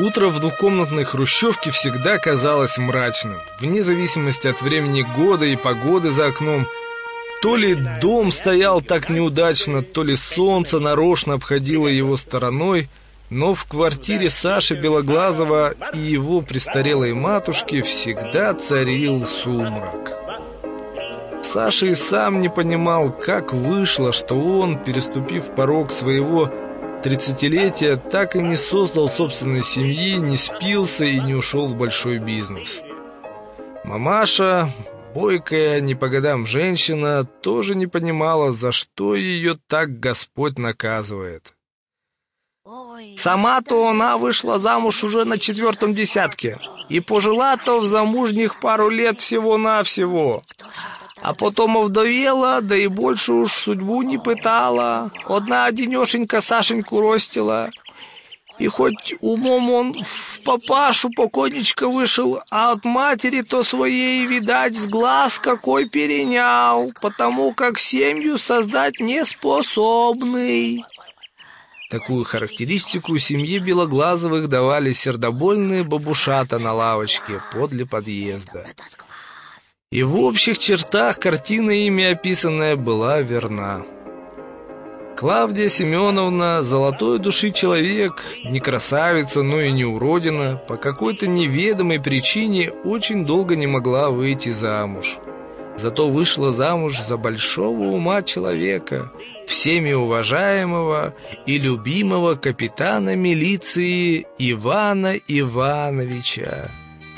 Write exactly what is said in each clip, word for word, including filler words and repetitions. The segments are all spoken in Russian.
Утро в двухкомнатной хрущевке всегда казалось мрачным, вне зависимости от времени года и погоды за окном. То ли дом стоял так неудачно, то ли солнце нарочно обходило его стороной, но в квартире Саши Белоглазова и его престарелой матушки всегда царил сумрак. Саша и сам не понимал, как вышло, что он, переступив порог своего тридцатилетия, так и не создал собственной семьи, не спился и не ушел в большой бизнес. Мамаша, бойкая, не по годам женщина, тоже не понимала, за что ее так Господь наказывает. Сама-то она вышла замуж уже на четвертом десятке и пожила-то в замужних пару лет всего-навсего. А потом овдовела, да и больше уж судьбу не пытала. Одна одинешенька Сашеньку ростила. И хоть умом он в папашу покойничка вышел, а от матери-то своей, видать, с глаз какой перенял, потому как семью создать не способный. Такую характеристику семье Белоглазовых давали сердобольные бабушата на лавочке подле подъезда. И в общих чертах картина, ими описанная, была верна. Клавдия Семеновна, золотой души человек, не красавица, но и не уродина, по какой-то неведомой причине очень долго не могла выйти замуж. Зато вышла замуж за большого ума человека, всеми уважаемого и любимого капитана милиции Ивана Ивановича.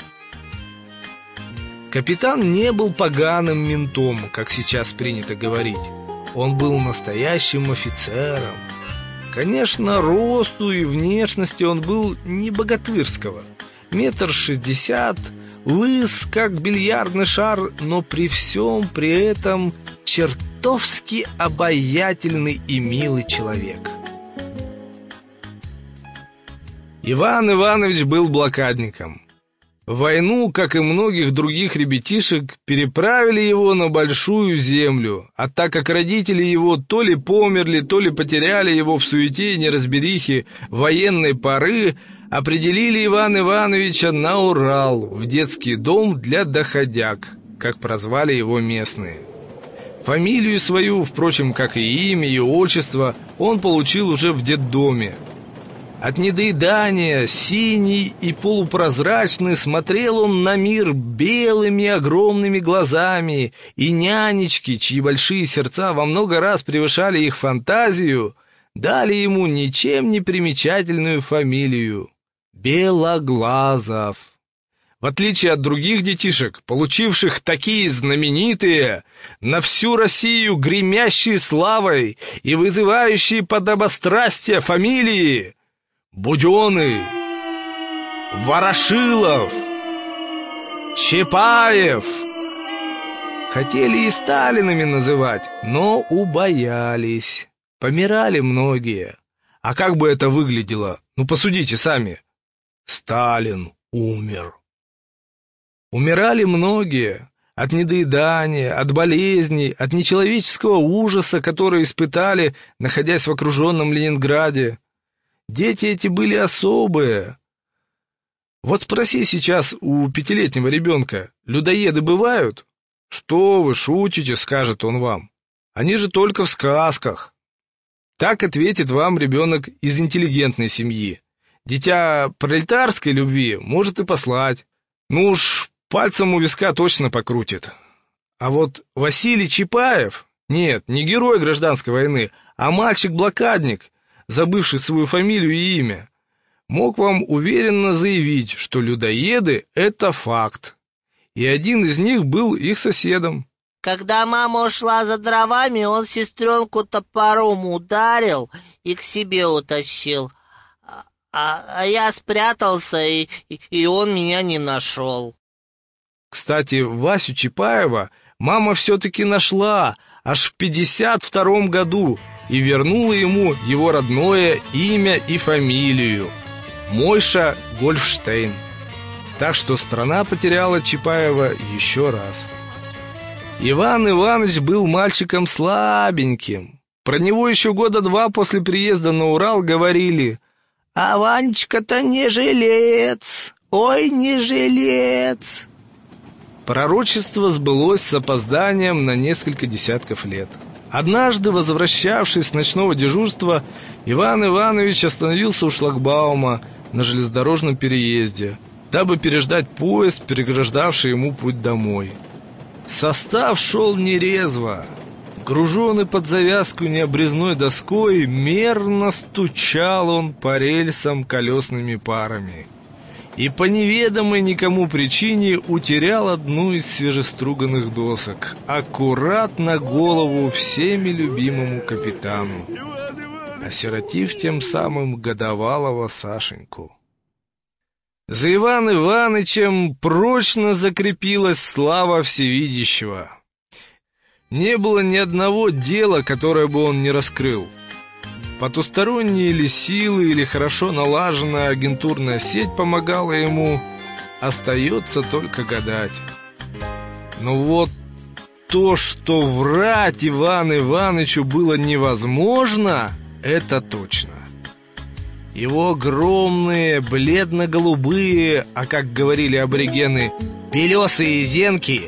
Капитан не был поганым ментом, как сейчас принято говорить. Он был настоящим офицером. Конечно, росту и внешности он был не богатырского. Метр шестьдесят, лыс, как бильярдный шар, но при всем при этом чертовски обаятельный и милый человек. Иван Иванович был блокадником. В войну, как и многих других ребятишек, переправили его на Большую Землю, а так как родители его то ли померли, то ли потеряли его в суете и неразберихе военной поры, определили Ивана Ивановича на Урал, в детский дом для доходяг, как прозвали его местные. Фамилию свою, впрочем, как и имя и отчество, он получил уже в детдоме. От недоедания, синий и полупрозрачный, смотрел он на мир белыми огромными глазами, и нянечки, чьи большие сердца во много раз превышали их фантазию, дали ему ничем не примечательную фамилию — Белоглазов. В отличие от других детишек, получивших такие знаменитые, на всю Россию гремящие славой и вызывающие подобострастие фамилии — Будённый, Ворошилов, Чапаев. Хотели и Сталинами называть, но убоялись. Помирали многие. А как бы это выглядело? Ну, посудите сами. Сталин умер. Умирали многие. От недоедания, от болезней, от нечеловеческого ужаса, который испытали, находясь в окруженном Ленинграде. Дети эти были особые. Вот спроси сейчас у пятилетнего ребенка: людоеды бывают? Что вы шутите, скажет он вам. Они же только в сказках. Так ответит вам ребенок из интеллигентной семьи. Дитя пролетарской любви может и послать. Ну уж пальцем у виска точно покрутит. А вот Василий Чапаев, нет, не герой гражданской войны, а мальчик-блокадник, забывший свою фамилию и имя, мог вам уверенно заявить, что людоеды — это факт. И один из них был их соседом. Когда мама ушла за дровами, он сестренку топором ударил и к себе утащил. А, а я спрятался, и, и он меня не нашел. Кстати, Васю Чапаева мама все-таки нашла аж в пятьдесят втором году и вернула ему его родное имя и фамилию — Мойша Гольфштейн. Так что страна потеряла Чапаева еще раз. Иван Иванович был мальчиком слабеньким. Про него еще года два после приезда на Урал говорили: А Ванечка-то не жилец, ой, не жилец. Пророчество сбылось с опозданием на несколько десятков лет. Однажды, возвращавшись с ночного дежурства, Иван Иванович остановился у шлагбаума на железнодорожном переезде, дабы переждать поезд, переграждавший ему путь домой. Состав шел нерезво. Груженный под завязку необрезной доской, мерно стучал он по рельсам колесными парами и по неведомой никому причине утерял одну из свежеструганных досок, аккурат на голову всеми любимому капитану, осиротив тем самым годовалого Сашеньку. За Иван Иванычем прочно закрепилась слава всевидящего. Не было ни одного дела, которое бы он не раскрыл. Потусторонние ли силы или хорошо налаженная агентурная сеть помогала ему, остается только гадать. Но вот то, что врать Ивану Иванычу было невозможно, это точно. Его огромные, бледно-голубые, а как говорили аборигены, белесые зенки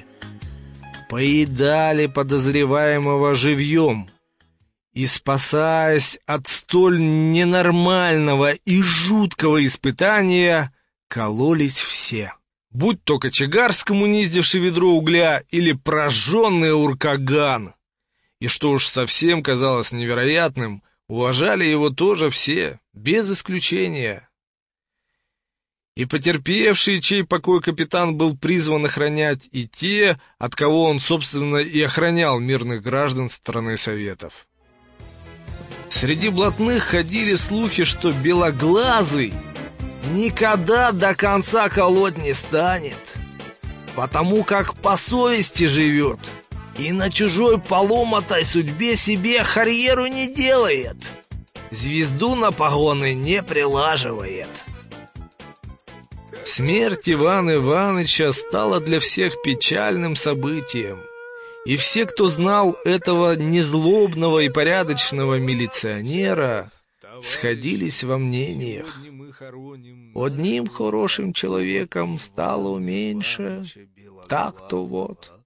поедали подозреваемого живьем. И, спасаясь от столь ненормального и жуткого испытания, кололись все. Будь то кочегар, скоммуниздивший ведро угля, или прожженный уркаган. И что уж совсем казалось невероятным, уважали его тоже все, без исключения. И потерпевшие, чей покой капитан был призван охранять, и те, от кого он, собственно, и охранял мирных граждан страны Советов. Среди блатных ходили слухи, что Белоглазый никогда до конца колоть не станет, потому как по совести живет и на чужой поломатой судьбе себе карьеру не делает, звезду на погоны не прилаживает. Смерть Ивана Ивановича стала для всех печальным событием, и все, кто знал этого незлобного и порядочного милиционера, сходились во мнениях. Одним хорошим человеком стало меньше, так-то вот.